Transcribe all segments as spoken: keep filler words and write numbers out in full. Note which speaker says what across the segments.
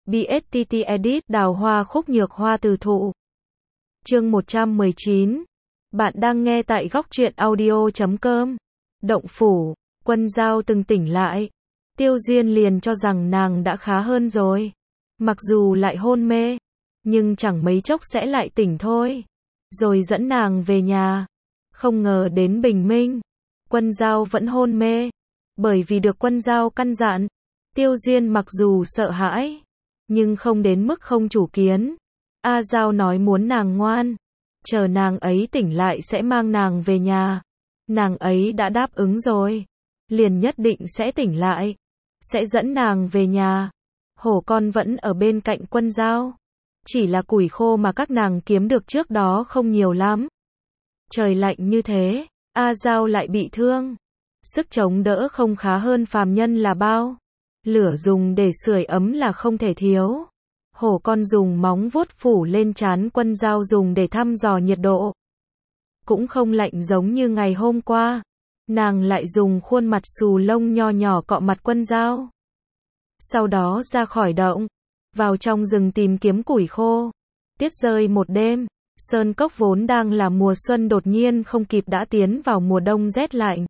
Speaker 1: bê ét tê tê Edit, đào hoa khúc nhược hoa từ thụ. Chương một trăm mười chín. Bạn đang nghe tại góc truyện audio chấm com. Động phủ, Quân Dao từng tỉnh lại. Tiêu Diên liền cho rằng nàng đã khá hơn rồi. Mặc dù lại hôn mê, nhưng chẳng mấy chốc sẽ lại tỉnh thôi. Rồi dẫn nàng về nhà. Không ngờ đến bình minh, Quân Dao vẫn hôn mê. Bởi vì được Quân Dao căn dặn, Tiêu Diên mặc dù sợ hãi, nhưng không đến mức không chủ kiến. A Dao nói muốn nàng ngoan, chờ nàng ấy tỉnh lại sẽ mang nàng về nhà. Nàng ấy đã đáp ứng rồi, liền nhất định sẽ tỉnh lại, sẽ dẫn nàng về nhà. Hổ con vẫn ở bên cạnh Quân Dao. Chỉ là củi khô mà các nàng kiếm được trước đó không nhiều lắm. Trời lạnh như thế, A Dao lại bị thương. Sức chống đỡ không khá hơn phàm nhân là bao. Lửa dùng để sưởi ấm là không thể thiếu. Hổ con dùng móng vuốt phủ lên trán Quân Dao dùng để thăm dò nhiệt độ. Cũng không lạnh giống như ngày hôm qua. Nàng lại dùng khuôn mặt xù lông nho nhỏ cọ mặt Quân Dao. Sau đó ra khỏi động, vào trong rừng tìm kiếm củi khô. Tuyết rơi một đêm, sơn cốc vốn đang là mùa xuân đột nhiên không kịp đã tiến vào mùa đông rét lạnh.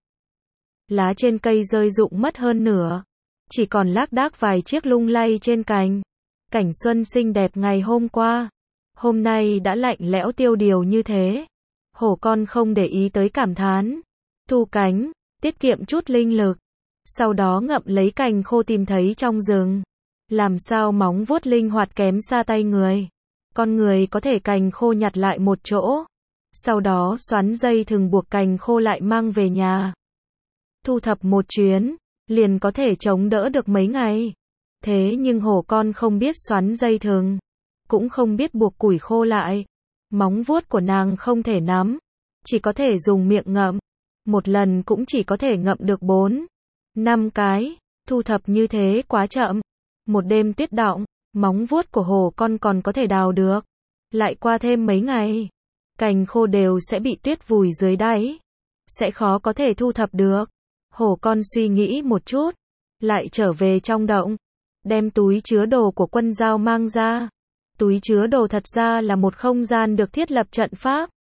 Speaker 1: Lá trên cây rơi rụng mất hơn nửa, chỉ còn lác đác vài chiếc lung lay trên cành. Cảnh xuân xinh đẹp ngày hôm qua, hôm nay đã lạnh lẽo tiêu điều như thế. Hổ con không để ý tới cảm thán, thu cánh, tiết kiệm chút linh lực. Sau đó ngậm lấy cành khô tìm thấy trong rừng. Làm sao móng vuốt linh hoạt kém xa tay người. Con người có thể cành khô nhặt lại một chỗ, sau đó xoắn dây thừng buộc cành khô lại mang về nhà. Thu thập một chuyến, liền có thể chống đỡ được mấy ngày. Thế nhưng hổ con không biết xoắn dây thừng, cũng không biết buộc củi khô lại. Móng vuốt của nàng không thể nắm, chỉ có thể dùng miệng ngậm. Một lần cũng chỉ có thể ngậm được bốn, năm cái. Thu thập như thế quá chậm. Một đêm tuyết đọng, móng vuốt của hổ con còn có thể đào được. Lại qua thêm mấy ngày, cành khô đều sẽ bị tuyết vùi dưới đáy, sẽ khó có thể thu thập được. Hổ con suy nghĩ một chút, lại trở về trong động, đem túi chứa đồ của Quân Dao mang ra. Túi chứa đồ thật ra là một không gian được thiết lập trận pháp.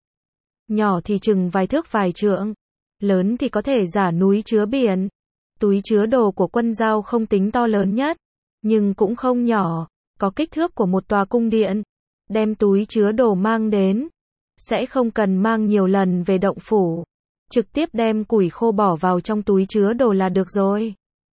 Speaker 1: Nhỏ thì chừng vài thước vài trượng, lớn thì có thể giả núi chứa biển. Túi chứa đồ của Quân Dao không tính to lớn nhất, nhưng cũng không nhỏ, có kích thước của một tòa cung điện. Đem túi chứa đồ mang đến, sẽ không cần mang nhiều lần về động phủ, trực tiếp đem củi khô bỏ vào trong túi chứa đồ là được rồi.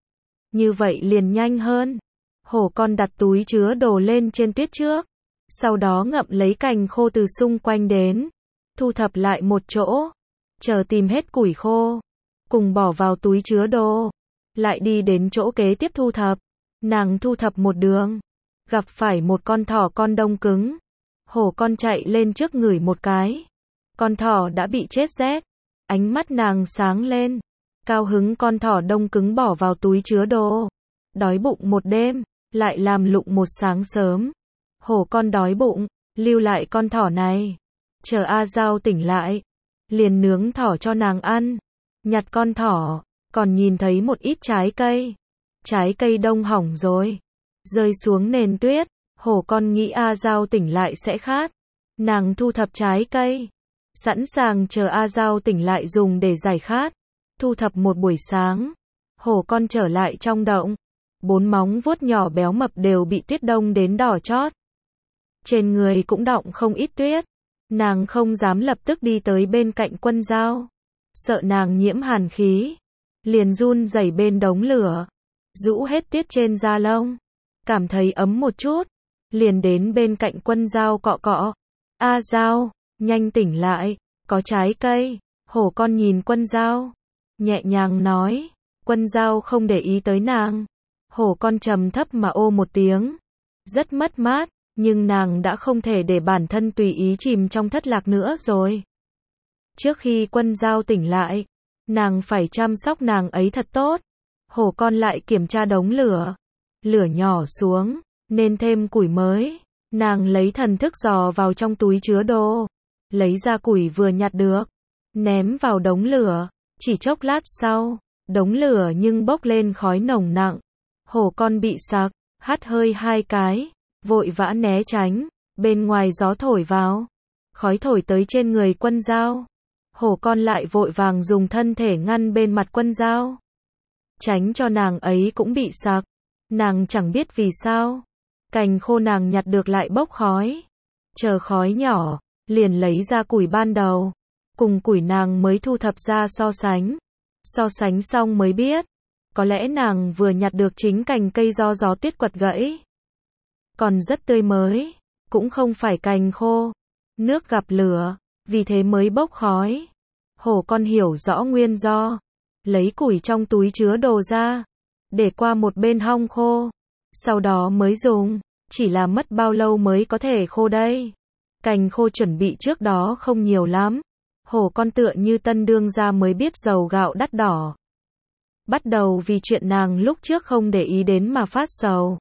Speaker 1: Như vậy liền nhanh hơn. Hổ con đặt túi chứa đồ lên trên tuyết trước, sau đó ngậm lấy cành khô từ xung quanh đến, thu thập lại một chỗ, chờ tìm hết củi khô, cùng bỏ vào túi chứa đồ, lại đi đến chỗ kế tiếp thu thập. Nàng thu thập một đường, gặp phải một con thỏ con đông cứng. Hổ con chạy lên trước ngửi một cái. Con thỏ đã bị chết rét. Ánh mắt nàng sáng lên. Cao hứng con thỏ đông cứng bỏ vào túi chứa đồ. Đói bụng một đêm, lại làm lụng một sáng sớm. Hổ con đói bụng, lưu lại con thỏ này. Chờ A Dao tỉnh lại, liền nướng thỏ cho nàng ăn. Nhặt con thỏ, còn nhìn thấy một ít trái cây. Trái cây đông hỏng rồi, rơi xuống nền tuyết. Hổ con nghĩ A Dao tỉnh lại sẽ khát. Nàng thu thập trái cây, sẵn sàng chờ A Dao tỉnh lại dùng để giải khát. Thu thập một buổi sáng, hổ con trở lại trong động. Bốn móng vuốt nhỏ béo mập đều bị tuyết đông đến đỏ chót. Trên người cũng đọng không ít tuyết. Nàng không dám lập tức đi tới bên cạnh Quân Dao, sợ nàng nhiễm hàn khí, liền run rẩy bên đống lửa, rũ hết tuyết trên da lông, cảm thấy ấm một chút, liền đến bên cạnh Quân Dao cọ cọ. A Dao, nhanh tỉnh lại, có trái cây. Hổ con nhìn Quân Dao, nhẹ nhàng nói. Quân Dao không để ý tới nàng. Hổ con trầm thấp mà ô một tiếng, rất mất mát, nhưng nàng đã không thể để bản thân tùy ý chìm trong thất lạc nữa rồi. Trước khi Quân Dao tỉnh lại, nàng phải chăm sóc nàng ấy thật tốt. Hổ con lại kiểm tra đống lửa. Lửa nhỏ xuống, nên thêm củi mới. Nàng lấy thần thức dò vào trong túi chứa đồ, lấy ra củi vừa nhặt được, ném vào đống lửa. Chỉ chốc lát sau, đống lửa nhưng bốc lên khói nồng nặng. Hổ con bị sặc, hắt hơi hai cái, vội vã né tránh, bên ngoài gió thổi vào, khói thổi tới trên người Quân Dao. Hổ con lại vội vàng dùng thân thể ngăn bên mặt Quân Dao, tránh cho nàng ấy cũng bị sặc. Nàng chẳng biết vì sao, cành khô nàng nhặt được lại bốc khói. Chờ khói nhỏ, liền lấy ra củi ban đầu, cùng củi nàng mới thu thập ra so sánh. So sánh xong mới biết, có lẽ nàng vừa nhặt được chính cành cây do gió tuyết quật gãy. Còn rất tươi mới, cũng không phải cành khô. Nước gặp lửa, vì thế mới bốc khói. Hổ con hiểu rõ nguyên do, lấy củi trong túi chứa đồ ra, để qua một bên hong khô, sau đó mới dùng. Chỉ là mất bao lâu mới có thể khô đây? Cành khô chuẩn bị trước đó không nhiều lắm. Hổ con tựa như tân đương gia mới biết dầu gạo đắt đỏ. Bắt đầu vì chuyện nàng lúc trước không để ý đến mà phát sầu.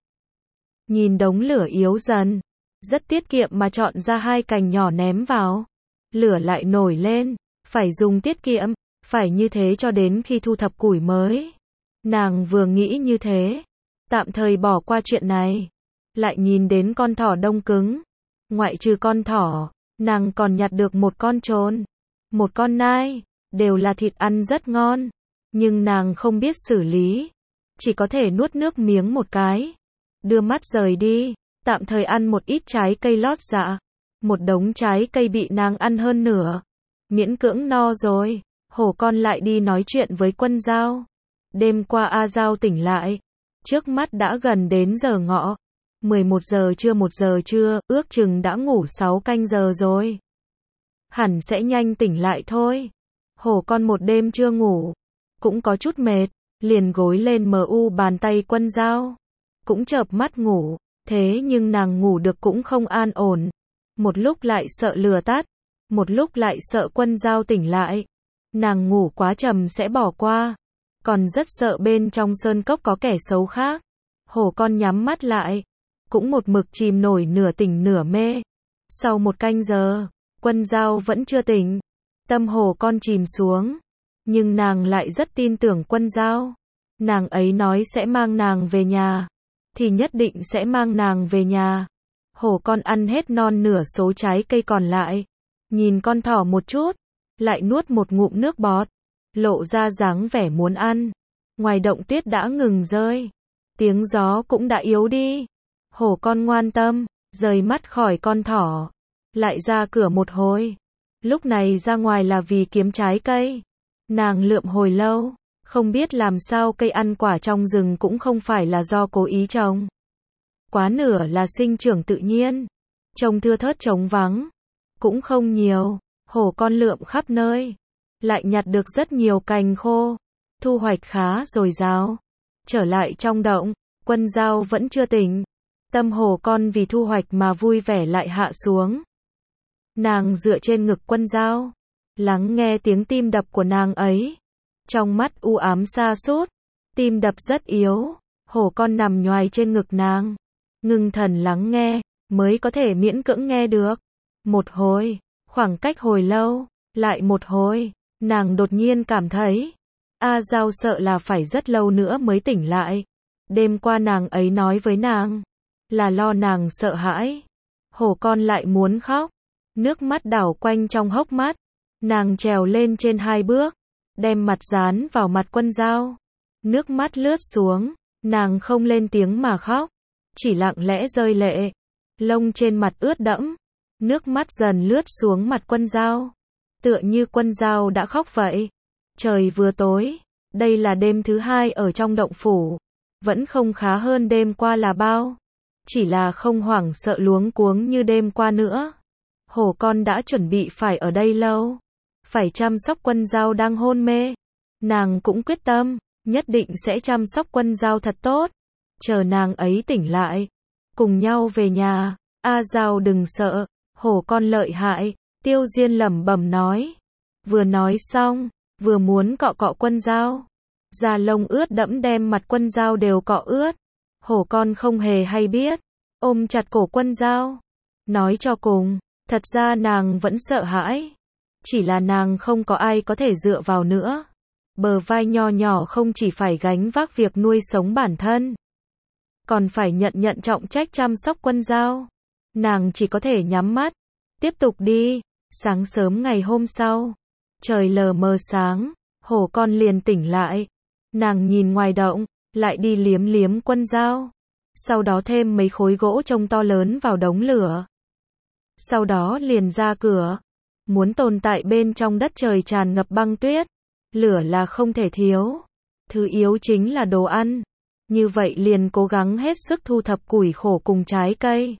Speaker 1: Nhìn đống lửa yếu dần, rất tiết kiệm mà chọn ra hai cành nhỏ ném vào. Lửa lại nổi lên, phải dùng tiết kiệm, phải như thế cho đến khi thu thập củi mới. Nàng vừa nghĩ như thế, tạm thời bỏ qua chuyện này. Lại nhìn đến con thỏ đông cứng. Ngoại trừ con thỏ, nàng còn nhặt được một con trồn, một con nai, đều là thịt ăn rất ngon. Nhưng nàng không biết xử lý, chỉ có thể nuốt nước miếng một cái, đưa mắt rời đi, tạm thời ăn một ít trái cây lót dạ. Một đống trái cây bị nàng ăn hơn nửa, miễn cưỡng no rồi. Hổ con lại đi nói chuyện với Quân Dao. Đêm qua A Dao tỉnh lại, trước mắt đã gần đến giờ ngọ. mười một giờ trưa một giờ trưa, ước chừng đã ngủ sáu canh giờ rồi. Hẳn sẽ nhanh tỉnh lại thôi. Hổ con một đêm chưa ngủ, cũng có chút mệt, liền gối lên mờ u bàn tay Quân Dao. Cũng chợp mắt ngủ, thế nhưng nàng ngủ được cũng không an ổn. Một lúc lại sợ lửa tắt, một lúc lại sợ Quân Dao tỉnh lại. Nàng ngủ quá trầm sẽ bỏ qua, còn rất sợ bên trong sơn cốc có kẻ xấu khác. Hổ con nhắm mắt lại, cũng một mực chìm nổi nửa tỉnh nửa mê. Sau một canh giờ, Quân Dao vẫn chưa tỉnh. Tâm hổ con chìm xuống, nhưng nàng lại rất tin tưởng Quân Dao. Nàng ấy nói sẽ mang nàng về nhà, thì nhất định sẽ mang nàng về nhà. Hổ con ăn hết non nửa số trái cây còn lại, nhìn con thỏ một chút, lại nuốt một ngụm nước bọt, lộ ra dáng vẻ muốn ăn. Ngoài động tuyết đã ngừng rơi, tiếng gió cũng đã yếu đi. Hổ con ngoan tâm, rời mắt khỏi con thỏ, lại ra cửa một hồi. Lúc này ra ngoài là vì kiếm trái cây. Nàng lượm hồi lâu, không biết làm sao cây ăn quả trong rừng cũng không phải là do cố ý trồng. Quá nửa là sinh trưởng tự nhiên, trồng thưa thớt trống vắng, cũng không nhiều. Hổ con lượm khắp nơi, lại nhặt được rất nhiều cành khô, thu hoạch khá dồi dào. Trở lại trong động, Quân Dao vẫn chưa tỉnh. Tâm hổ con vì thu hoạch mà vui vẻ lại hạ xuống. Nàng dựa trên ngực Quân Dao, lắng nghe tiếng tim đập của nàng ấy. Trong mắt u ám sa sút, tim đập rất yếu. Hổ con nằm nhoài trên ngực nàng, ngưng thần lắng nghe, mới có thể miễn cưỡng nghe được. Một hồi, khoảng cách hồi lâu, lại một hồi, nàng đột nhiên cảm thấy, A Dao sợ là phải rất lâu nữa mới tỉnh lại. Đêm qua nàng ấy nói với nàng, là lo nàng sợ hãi. Hổ con lại muốn khóc, nước mắt đảo quanh trong hốc mắt. Nàng trèo lên trên hai bước, đem mặt dán vào mặt Quân Dao. Nước mắt lướt xuống, nàng không lên tiếng mà khóc, chỉ lặng lẽ rơi lệ. Lông trên mặt ướt đẫm, nước mắt dần lướt xuống mặt Quân Dao, tựa như Quân Dao đã khóc vậy. Trời vừa tối, đây là đêm thứ hai ở trong động phủ, vẫn không khá hơn đêm qua là bao, chỉ là không hoảng sợ luống cuống như đêm qua nữa. Hổ con đã chuẩn bị phải ở đây lâu, phải chăm sóc Quân Dao đang hôn mê. Nàng cũng quyết tâm, nhất định sẽ chăm sóc Quân Dao thật tốt, chờ nàng ấy tỉnh lại, cùng nhau về nhà. A Dao đừng sợ, hổ con lợi hại, Tiêu Diên lẩm bẩm nói. Vừa nói xong, vừa muốn cọ cọ Quân Dao. Da lông ướt đẫm đem mặt Quân Dao đều cọ ướt. Hổ con không hề hay biết, ôm chặt cổ Quân Dao. Nói cho cùng, thật ra nàng vẫn sợ hãi. Chỉ là nàng không có ai có thể dựa vào nữa. Bờ vai nho nhỏ không chỉ phải gánh vác việc nuôi sống bản thân, còn phải nhận nhận trọng trách chăm sóc Quân Dao. Nàng chỉ có thể nhắm mắt, tiếp tục đi. Sáng sớm ngày hôm sau, trời lờ mờ sáng, hổ con liền tỉnh lại. Nàng nhìn ngoài động, lại đi liếm liếm Quân Dao. Sau đó thêm mấy khối gỗ trông to lớn vào đống lửa. Sau đó liền ra cửa. Muốn tồn tại bên trong đất trời tràn ngập băng tuyết, lửa là không thể thiếu. Thứ yếu chính là đồ ăn. Như vậy liền cố gắng hết sức thu thập củi khô cùng trái cây.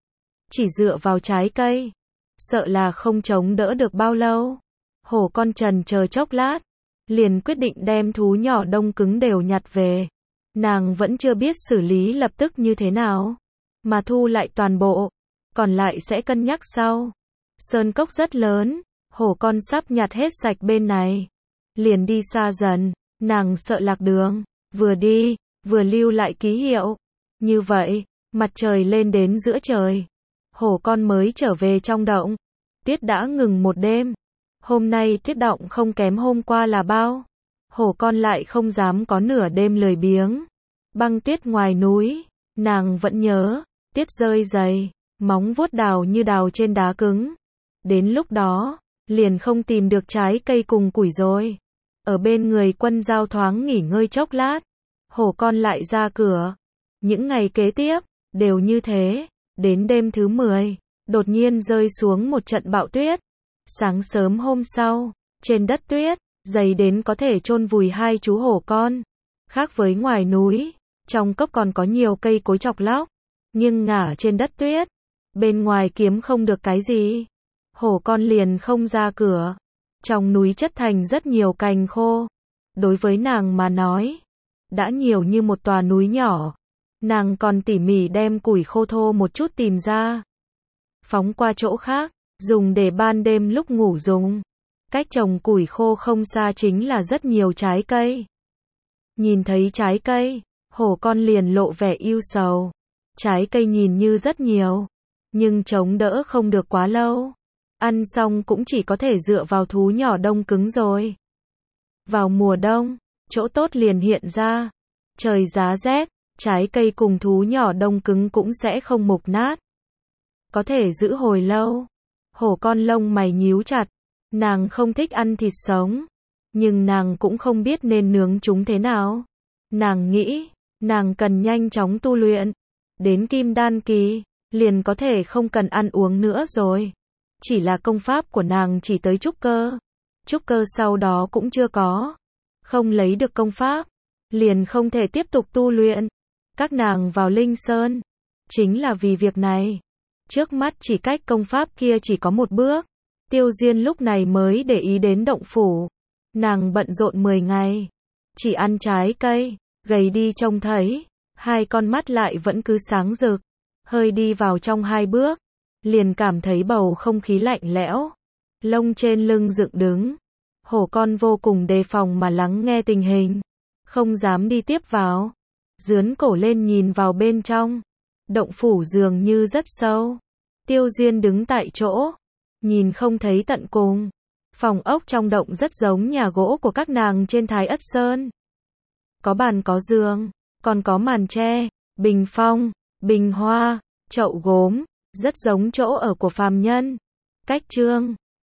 Speaker 1: Chỉ dựa vào trái cây, sợ là không chống đỡ được bao lâu. Hổ con trần chờ chốc lát, liền quyết định đem thú nhỏ đông cứng đều nhặt về. Nàng vẫn chưa biết xử lý lập tức như thế nào, mà thu lại toàn bộ, còn lại sẽ cân nhắc sau. Sơn cốc rất lớn, hổ con sắp nhặt hết sạch bên này, liền đi xa dần. Nàng sợ lạc đường, vừa đi, vừa lưu lại ký hiệu. Như vậy, mặt trời lên đến giữa trời, hổ con mới trở về trong động. Tuyết đã ngừng một đêm. Hôm nay tuyết động không kém hôm qua là bao. Hổ con lại không dám có nửa đêm lười biếng. Băng tuyết ngoài núi, nàng vẫn nhớ, tuyết rơi dày, móng vuốt đào như đào trên đá cứng. Đến lúc đó, liền không tìm được trái cây cùng củi rồi. Ở bên người Quân Dao thoáng nghỉ ngơi chốc lát, hổ con lại ra cửa. Những ngày kế tiếp, đều như thế. Đến đêm thứ mười, đột nhiên rơi xuống một trận bão tuyết. Sáng sớm hôm sau, trên đất tuyết, dày đến có thể chôn vùi hai chú hổ con. Khác với ngoài núi, trong cốc còn có nhiều cây cối chọc lóc, nhưng ngả trên đất tuyết. Bên ngoài kiếm không được cái gì. Hổ con liền không ra cửa. Trong núi chất thành rất nhiều cành khô. Đối với nàng mà nói, đã nhiều như một tòa núi nhỏ. Nàng còn tỉ mỉ đem củi khô thô một chút tìm ra, phóng qua chỗ khác, dùng để ban đêm lúc ngủ dùng. Cách trồng củi khô không xa chính là rất nhiều trái cây. Nhìn thấy trái cây, hổ con liền lộ vẻ ưu sầu. Trái cây nhìn như rất nhiều, nhưng chống đỡ không được quá lâu. Ăn xong cũng chỉ có thể dựa vào thú nhỏ đông cứng rồi. Vào mùa đông, chỗ tốt liền hiện ra. Trời giá rét, trái cây cùng thú nhỏ đông cứng cũng sẽ không mục nát. Có thể giữ hồi lâu. Hổ con lông mày nhíu chặt. Nàng không thích ăn thịt sống, nhưng nàng cũng không biết nên nướng chúng thế nào. Nàng nghĩ, nàng cần nhanh chóng tu luyện. Đến kim đan kỳ, liền có thể không cần ăn uống nữa rồi. Chỉ là công pháp của nàng chỉ tới trúc cơ. Trúc cơ sau đó cũng chưa có. Không lấy được công pháp, liền không thể tiếp tục tu luyện. Các nàng vào Linh Sơn, chính là vì việc này. Trước mắt chỉ cách công pháp kia chỉ có một bước. Tiêu Diên lúc này mới để ý đến động phủ. Nàng bận rộn mười ngày, chỉ ăn trái cây, gầy đi trông thấy. Hai con mắt lại vẫn cứ sáng rực. Hơi đi vào trong hai bước, liền cảm thấy bầu không khí lạnh lẽo. Lông trên lưng dựng đứng. Hổ con vô cùng đề phòng mà lắng nghe tình hình, không dám đi tiếp vào. Dướn cổ lên nhìn vào bên trong. Động phủ dường như rất sâu. Tiêu Diên đứng tại chỗ, nhìn không thấy tận cùng. Phòng ốc trong động rất giống nhà gỗ của các nàng trên Thái Ất Sơn. Có bàn có giường, còn có màn tre, bình phong, bình hoa, chậu gốm, rất giống chỗ ở của phàm nhân. Cách chương